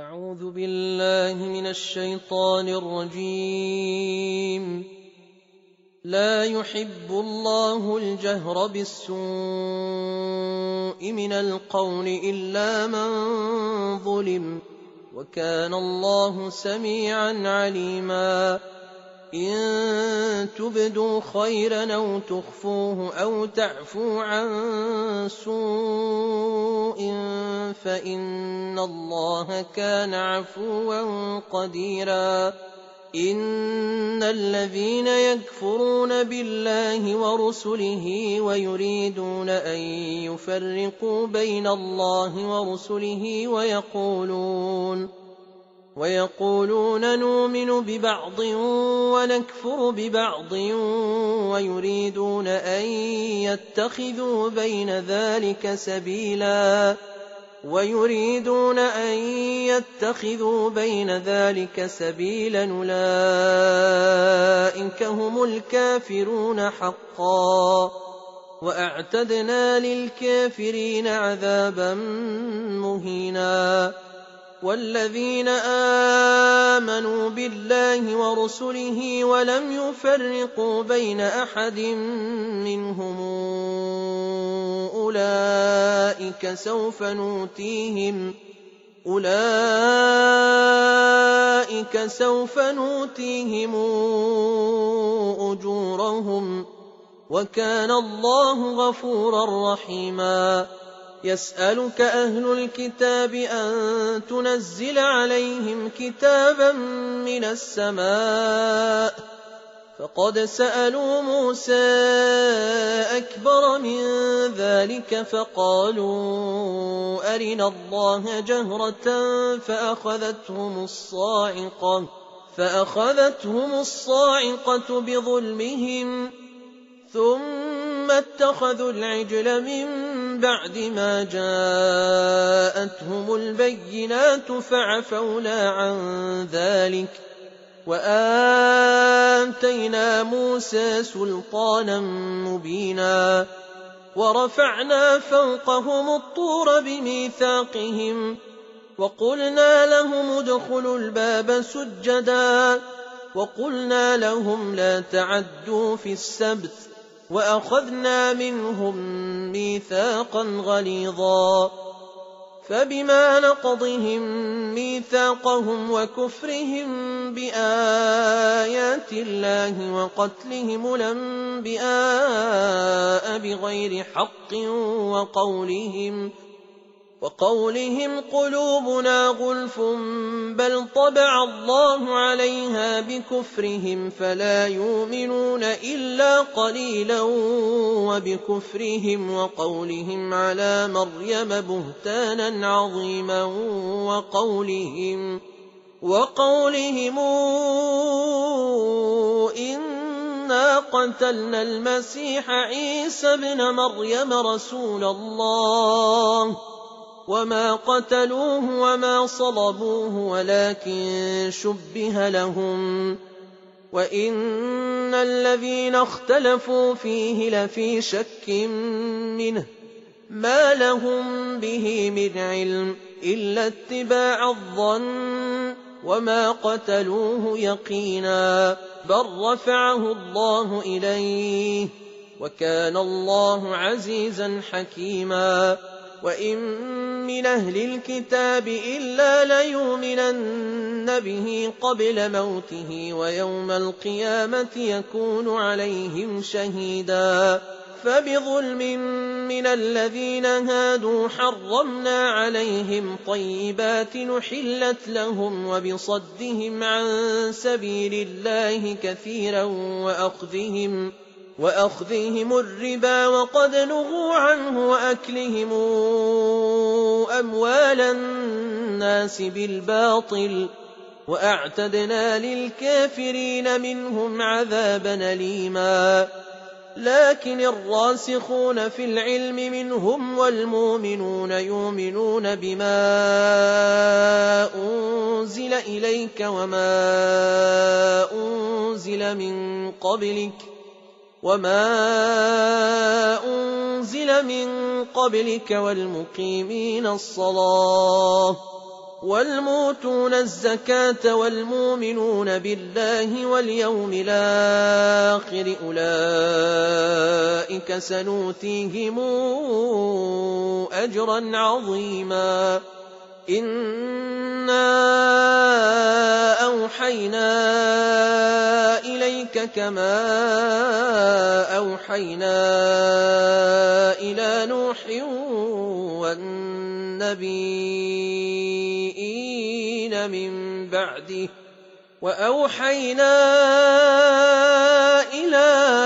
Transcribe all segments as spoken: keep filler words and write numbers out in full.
أعوذ بالله من الشيطان الرجيم. لا يحب الله الجهر بالسوء من القول إلا من ظلم، وكان الله سميعا عليما. إن تبدوا خيرا أو تخفوه أو تعفوا عن سوء فإن الله كان عفوا قديرا. إن الذين يكفرون بالله ورسله ويريدون أن يفرقوا بين الله ورسله ويقولون ويقولون نؤمن ببعض ونكفر ببعض ويريدون أن يتخذوا بين ذلك سبيلا ويريدون أن يتخذوا بين ذلك سبيلا أولئك هم الكافرون حقا، وأعتدنا للكافرين عذابا مهينا. والذين آمنوا بالله ورسله ولم يفرقوا بين أحد منهم أولئك سوف نؤتيهم أولئك سوف نؤتيهم أجورهم، وكان الله غفورا رحيما. يسألك أهل الكتاب أن تنزل عليهم كتابا من السماء، فقد سألوا موسى أكبر من ذلك فقالوا أرنا الله جهرة فأخذتهم الصاعقة فأخذتهم الصاعقة بظلمهم ثم اتخذوا العجل من بعد ما جاءتهم البينات فعفونا عن ذلك وآتينا موسى سلطانا مبينا. ورفعنا فوقهم الطور بميثاقهم وقلنا لهم ادخلوا الباب سجدا وقلنا لهم لا تعدوا في السبت وأخذنا منهم ميثاقا غليظا. فبما نقضهم ميثاقهم وكفرهم بآيات الله وقتلهم الأنبياء بغير حق وقولهم وقولهم قلوبنا غلف بل طبع الله عليها بكفرهم فلا يؤمنون إلا قليلا وبكفرهم وقولهم على مريم بهتانا عظيما وقولهم وقولهم إنا قتلنا المسيح عيسى ابن مريم رسول الله وما قتلوه وما صلبوه ولكن شبه لهم وإن الذين اختلفوا فيه لفي شك منه ما لهم به من علم إلا اتباع الظن وما قتلوه يقينا بل رفعه الله إليه وكان الله عزيزا حكيما. وإن من أهل الكتاب إلا ليؤمنن به قبل موته ويوم القيامة يكون عليهم شهيدا. فبظلم من الذين هادوا حرمنا عليهم طيبات نحلت لهم وبصدهم عن سبيل الله كثيرا وأخذهم وأخذهم الربا وقد نهوا عنه وأكلهم أموال الناس بالباطل وأعتدنا للكافرين منهم عذابا أليما. لكن الراسخون في العلم منهم والمؤمنون يؤمنون بما أنزل إليك وما أنزل من قبلك وما أنزل من قبلك والمقيمين الصلاة والموتون الزكاة والمؤمنون بالله واليوم الآخر أولئك سنؤتيهم أجرا عظيما إنا أوحينا إليك كما أوحينا إلى نوح والنبيين من بعده وأوحينا إلى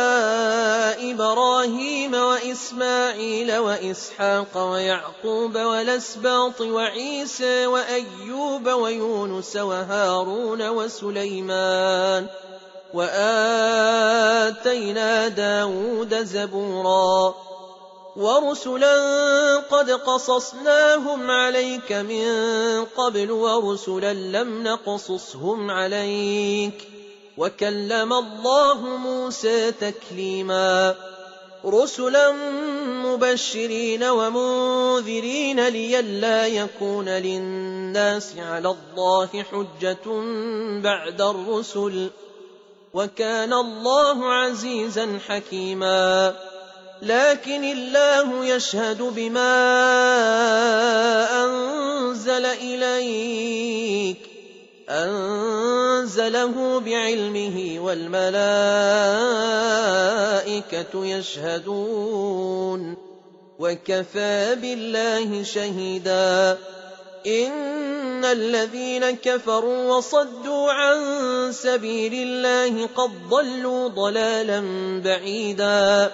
إبراهيم وإسماعيل وإسحاق ويعقوب والأسباط وعيسى وأيوب ويونس وهارون وسليمان وآتينا داود زبورا ورسلا قد قصصناهم عليك من قبل ورسلا لم نقصصهم عليك وكلم الله موسى تكليما رسلا مبشرين ومنذرين لئلا يكون للناس على الله حجة بعد الرسل وكان الله عزيزا حكيما لكن الله يشهد بما أنزل إليك أنزله بعلمه والملائكة يشهدون وكفى بالله شهيدا إن الذين كفروا وصدوا عن سبيل الله قد ضلوا ضلالا بعيدا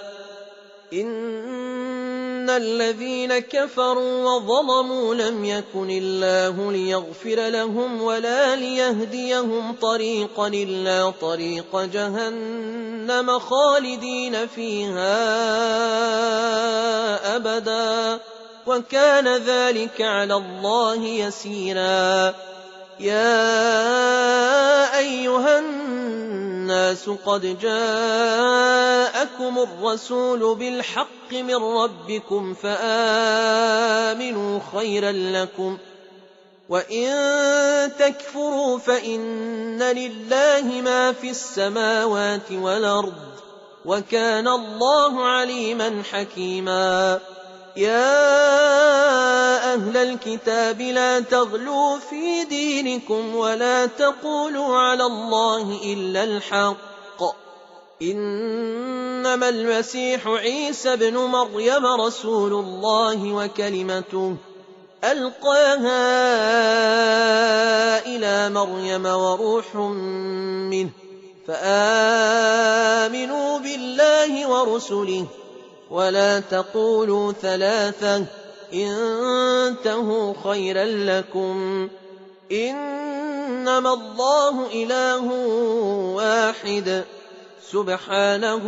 إن الذين كفروا وظلموا لم يكن الله ليغفر لهم ولا ليهديهم طريقا إلا طريق جهنم خالدين فيها أبدا وكان ذلك على الله يسيرا يا أيها الناس قد جاءكم الرسول بالحق من ربكم فآمنوا خيرا لكم وإن تكفروا فإن لله ما في السماوات والأرض وكان الله عليما حكيما يا أهل الكتاب لا تغلوا في دينكم ولا تقولوا على الله إلا الحق إنما المسيح عيسى بن مريم رسول الله وكلمته ألقاها إلى مريم وروح منه فآمنوا بالله ورسله ولا تقولوا ثلاثة انتهوا خيرا لكم إنما الله إله واحد سبحانه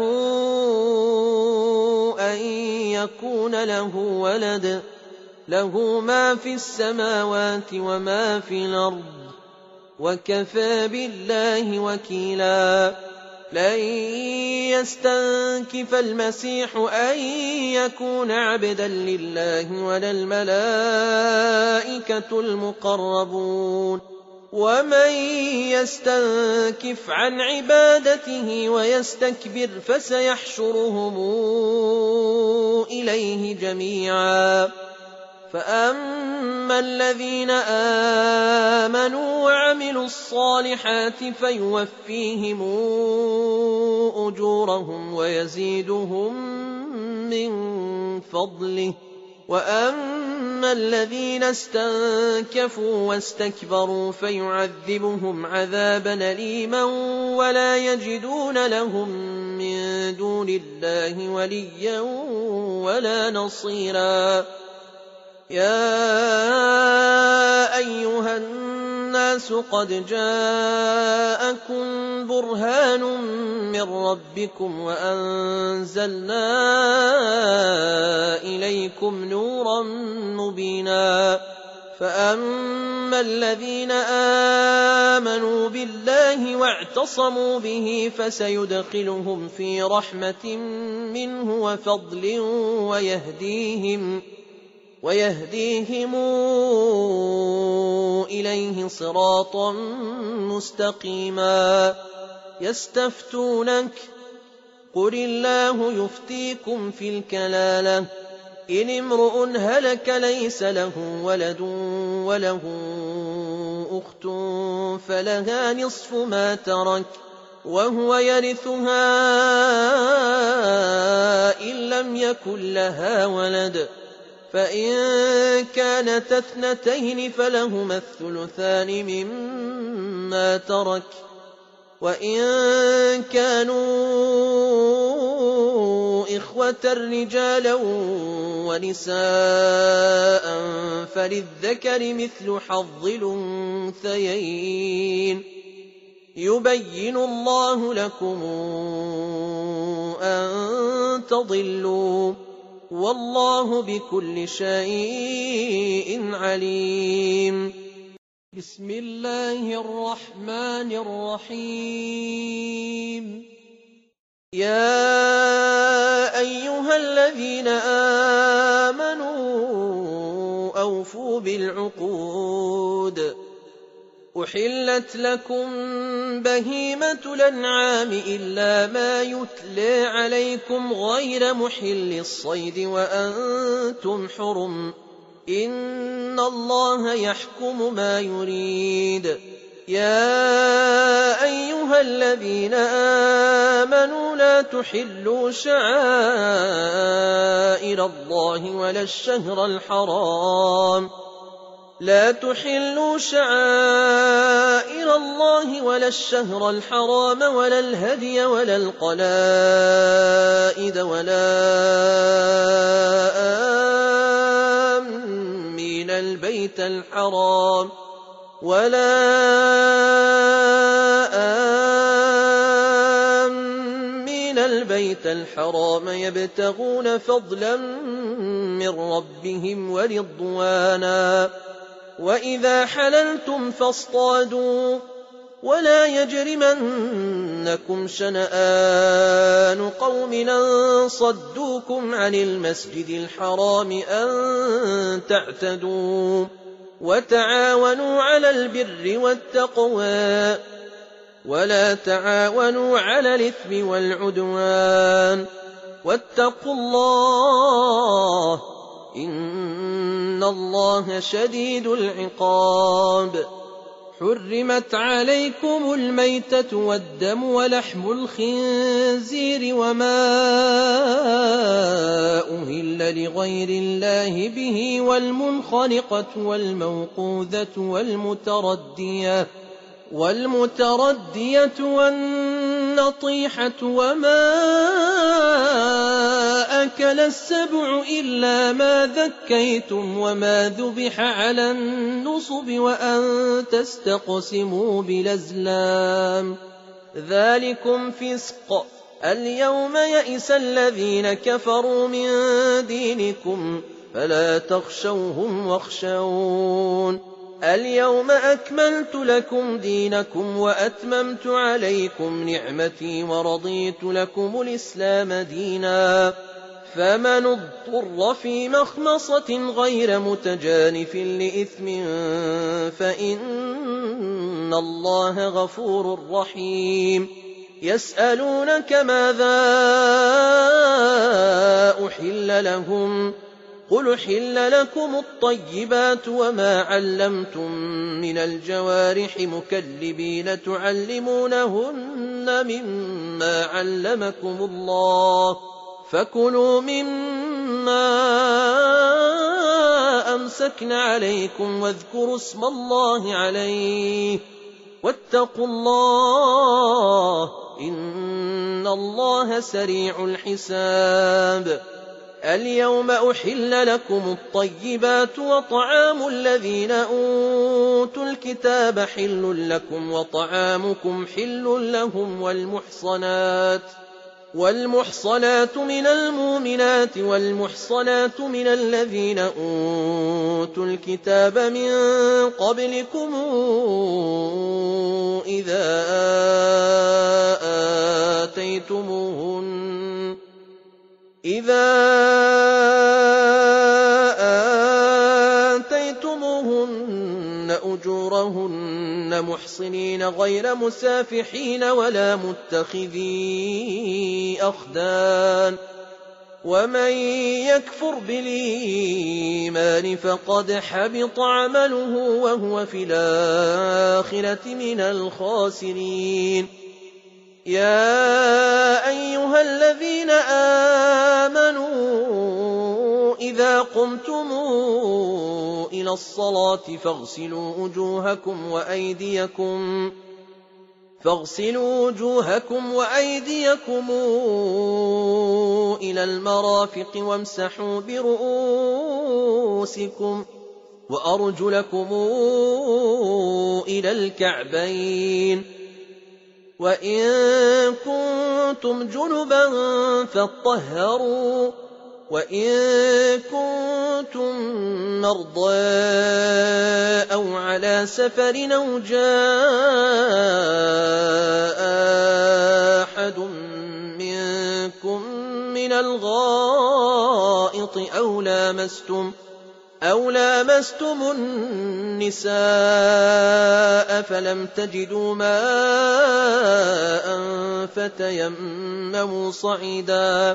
أن يكون له ولد له ما في السماوات وما في الأرض وكفى بالله وكيلا لن يستنكف المسيح أن يكون عبدا لله ولا الملائكة المقربون ومن يستنكف عن عبادته ويستكبر فسيحشرهم إليه جميعا فأما الذين آمنوا وعملوا الصالحات فيوفيهم أجورهم ويزيدهم من فضله وأما الذين استنكفوا واستكبروا فيعذبهم عذابا أليما ولا يجدون لهم من دون الله وليا ولا نصيرا يا أيها الناس قد جاءكم برهان من ربكم وأنزلنا إليكم نورا مبينا فأما الذين آمنوا بالله واعتصموا به فسيدخلهم في رحمة منه وفضل ويهديهم ويهديهم إليه صراطا مستقيما. يستفتونك قل الله يفتيكم في الكلالة إن امرؤ هلك ليس له ولد وله أخت فلها نصف ما ترك وهو يرثها إن لم يكن لها ولد، فإن كانت اثنتين فلهما الثلثان مما ترك، وإن كانوا إخوة رجالا ونساء فللذكر مثل حظ الأنثيين. يبين الله لكم أن تضلوا والله بكل شيء عليم. بسم الله الرحمن الرحيم. يا أيها الذين آمنوا أوفوا بالعقود. أحلت لكم بهيمة الأنعام إلا ما يتلى عليكم غير محل الصيد وأنتم حرم، إن الله يحكم ما يريد. يا أيها الذين آمنوا لا تحلوا شعائر الله ولا الشهر الحرام لا تحلوا شعائر الله ولا الشهر الحرام ولا الهدي ولا القلائد ولا آمين البيت الحرام ولا آمين البيت الحرام يبتغون فضلا من ربهم ورضوانا. وإذا حللتم فاصطادوا ولا يجرمنكم شنآن قوم أن صدوكم عن المسجد الحرام أن تعتدوا، وتعاونوا على البر والتقوى ولا تعاونوا على الإثم والعدوان، واتقوا الله إن الله شديد العقاب. حرمت عليكم الميتة والدم ولحم الخنزير وما أهل لغير الله به والمنخنقة والموقوذة والمتردية والمتردية والنطيحة وما أكل السبع إلا ما ذكيتم وما ذبح على النصب وأن تستقسموا بالأزلام، ذلكم فسق. اليوم يئس الذين كفروا من دينكم فلا تخشوهم واخشون. اليوم أكملت لكم دينكم وأتممت عليكم نعمتي ورضيت لكم الإسلام دينا، فمن اضطر في مخمصة غير متجانف لإثم فإن الله غفور رحيم. يسألونك ماذا أحل لهم قل حل لكم الطيبات وما علمتم من الجوارح مكلبين تعلمونهن مما علمكم الله، فكلوا مما أمسكن عليكم واذكروا اسم الله عليه واتقوا الله إن الله سريع الحساب. اليوم أحل لكم الطيبات وطعام الذين أوتوا الكتاب حل لكم وطعامكم حل لهم والمحصنات والمحصنات من المؤمنات والمحصنات من الذين أوتوا الكتاب من قبلكم إذا آتيتموهن إذا آتيتموهن أجورهن محصنين غير مسافحين ولا متخذي أخدان ومن يكفر بالإيمان فقد حبط عمله وهو في الآخرة من الخاسرين. يا أيها الذين آمنوا إذا قمتم إلى الصلاة فاغسلوا وجوهكم وأيديكم فاغسلوا وجوهكم وأيديكم إلى المرافق وامسحوا برؤوسكم وأرجلكم إلى الكعبين وإن كنتم جنبا فاطهروا وإن كنتم مرضى أو على سفر أو جاء أحد منكم من الغائط أو لامستم أو لامستم النساء فلم تجدوا ماء فتيمموا صعيدا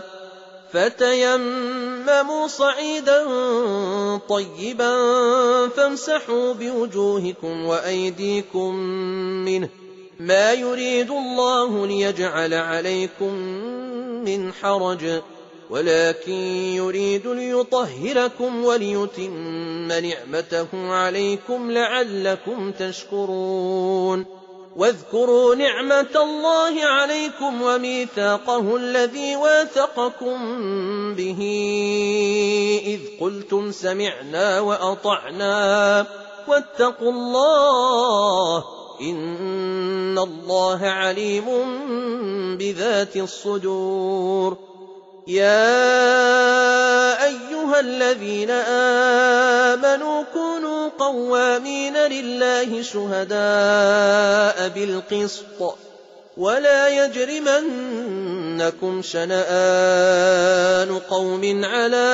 فتيمموا صعيدا طيبا فامسحوا بوجوهكم وأيديكم منه ما يريد الله ليجعل عليكم من حرج ولكن يريد ليطهركم وليتم نعمته عليكم لعلكم تشكرون. واذكروا نعمة الله عليكم وميثاقه الذي واثقكم به إذ قلتم سمعنا وأطعنا واتقوا الله إن الله عليم بذات الصدور. يا أيها الذين آمنوا كونوا قوامين لله شهداء بالقسط ولا يجرمنكم شنآن قوم على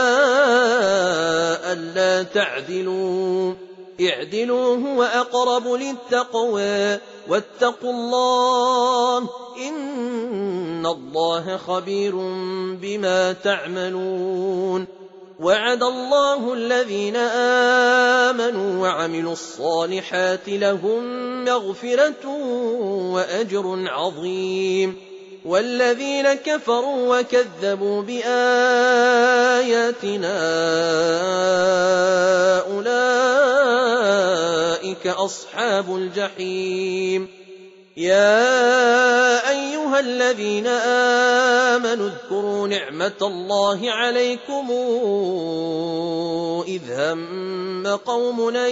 ألا تعدلوا اعدلوا هو أقرب للتقوى واتقوا الله إن الله خبير بما تعملون. وعد الله الذين آمنوا وعملوا الصالحات لهم مغفرة وأجر عظيم والذين كفروا وكذبوا بآياتنا أولئك أصحاب الجحيم. يا أيها الذين آمنوا اذكروا نعمة الله عليكم إذ هم قوم أن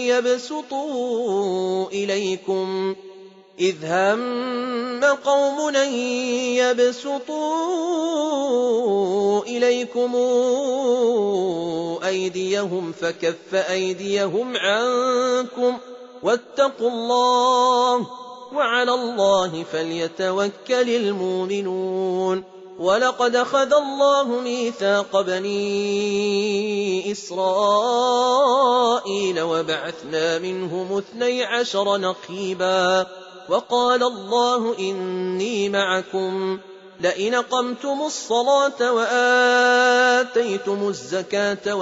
يبسطوا إليكم إذ هم قوم أن يبسطوا إليكم أيديهم فكف أيديهم عنكم واتقوا الله وعلى الله فليتوكل المؤمنون. ولقد أخذ الله ميثاق بني إسرائيل وبعثنا منهم اثني عشر نقيبا وقال الله إني معكم لئن أقمتم الصلاة وآتيتم الزكاة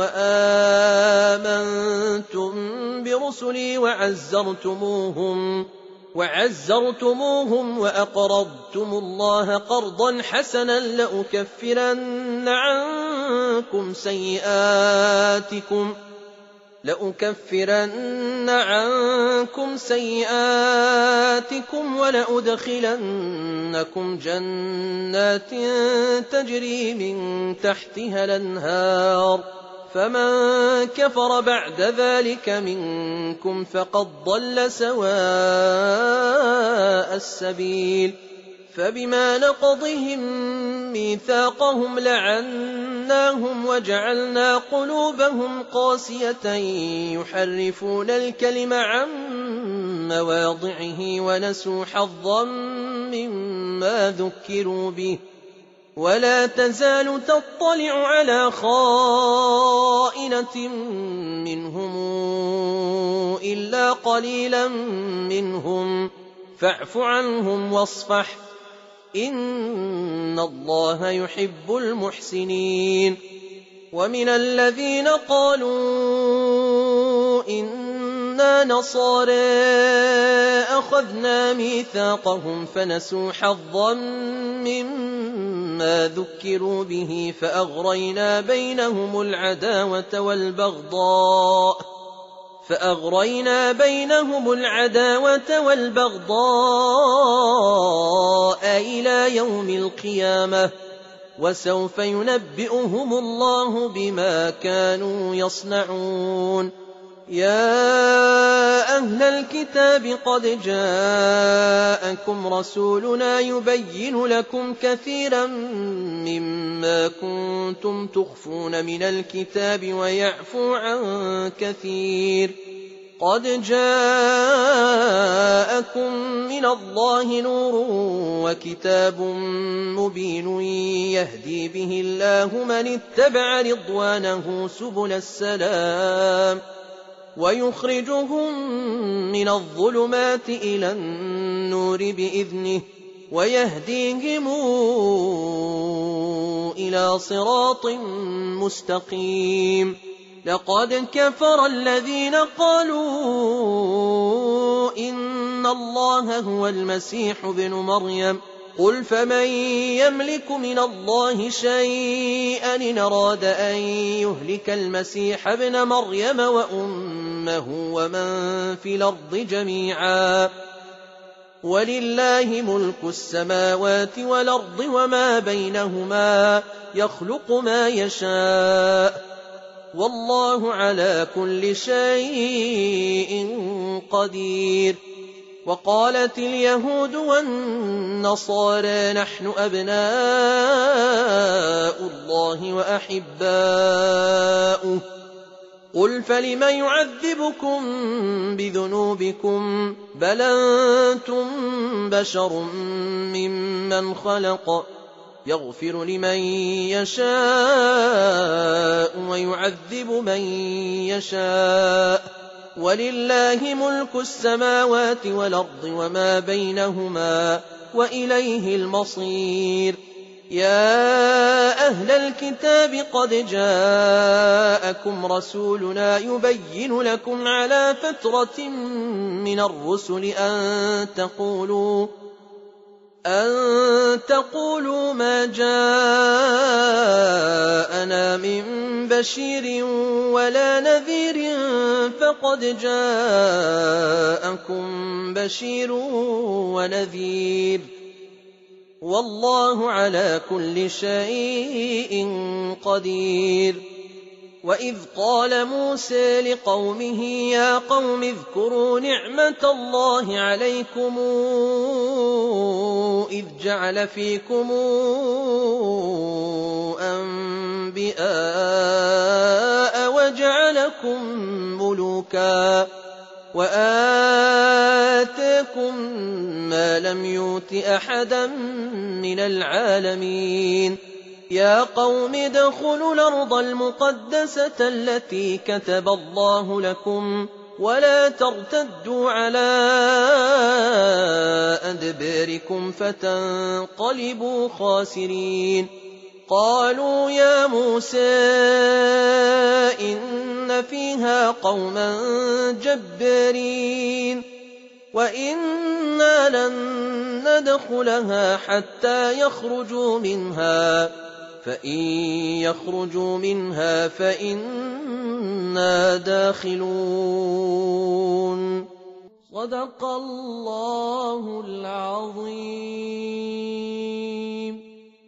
وآمنتم برسلي وعزرتموهم وعزرتموهم وأقرضتم الله قرضا حسنا لأكفرن عنكم سيئاتكم لأكفرن عنكم سيئاتكم ولأدخلنكم جنات تجري من تحتها الأنهار فمن كفر بعد ذلك منكم فقد ضل سواء السبيل. فبما نقضهم ميثاقهم لعناهم وجعلنا قلوبهم قاسية يحرفون الكلم عن مواضعه ونسوا حظا مما ذكروا به ولا تزال تطلع على خائنة منهم إلا قليلا منهم فاعف عنهم واصفح إن الله يحب المحسنين. ومن الذين قالوا إنا نصارى أخذنا ميثاقهم فنسوا حظا مما ذكروا به فأغرينا بينهم العداوة والبغضاء فأغرينا بينهم العداوة والبغضاء إلى يوم القيامة وسوف ينبئهم الله بما كانوا يصنعون. يا أهل الكتاب قد جاءكم رسولنا يبين لكم كثيرا مما كنتم تخفون من الكتاب ويعفو عن كثير. قد جاءكم من الله نور وكتاب مبين يهدي به الله من اتبع رضوانه سبل السلام ويخرجهم من الظلمات إلى النور بإذنه ويهديهم إلى صراط مستقيم. لقد كفر الذين قالوا إن الله هو المسيح ابن مريم قل فمن يملك من الله شيئا إن أراد أن يهلك المسيح ابن مريم وأمه ومن في الأرض جميعا ولله ملك السماوات والأرض وما بينهما يخلق ما يشاء والله على كل شيء قدير. وقالت اليهود والنصارى نحن أبناء الله وأحباؤه قل فلم يعذبكم بذنوبكم بل أنتم بشر ممن خلق يغفر لمن يشاء ويعذب من يشاء ولله ملك السماوات والأرض وما بينهما وإليه المصير. يا أهل الكتاب قد جاءكم رسولنا يبين لكم على فترة من الرسل أن تقولوا أن تقولوا ما جاءنا من بشير ولا نذير فقد جاءكم بشير ونذير والله على كل شيء قدير. وإذ قال موسى لقومه يا قوم اذكروا نعمة الله عليكم إذ جعل فيكم أنبياء وجعلكم ملوكا وآتاكم ما لم يؤت أحدا من العالمين. يا قوم ادخلوا الأرض المقدسة التي كتب الله لكم ولا ترتدوا على أدباركم فتنقلبوا خاسرين. قالوا يا موسى إن فيها قوما جبارين وإنا لن ندخلها حتى يخرجوا منها فإن يخرجوا منها فإنا داخلون. صدق الله العظيم.